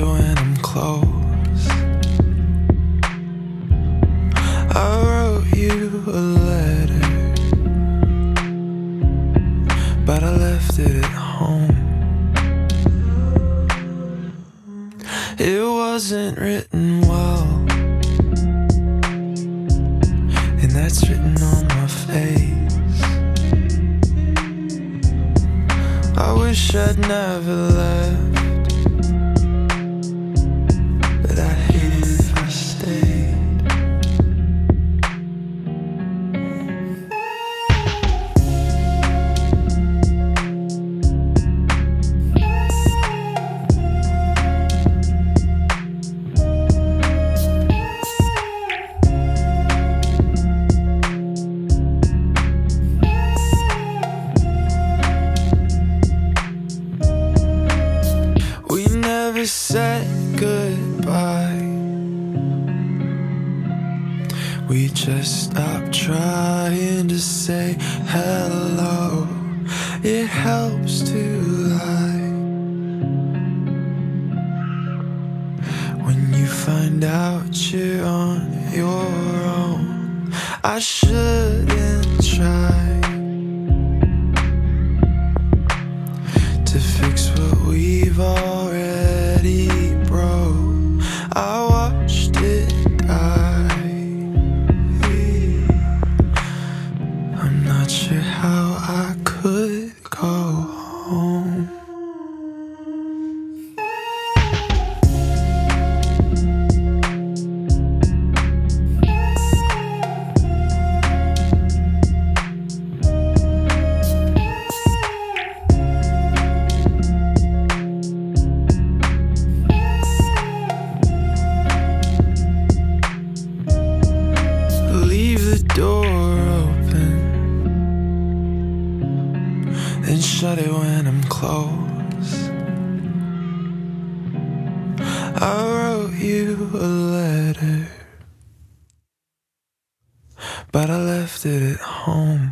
when I'm close. I wrote you a letter, but I left it at home. It wasn't written well, and that's written on my face. I wish I'd never left, but I'd hate it if I stayed. Said goodbye. We just stopped trying to say hello. It helps to lie when you find out you're on your own. I shouldn't try to fix what we've already broke. I watched it die. I'm not sure how I could go home. Door open and shut it when I'm close. I wrote you a letter, but I left it at home.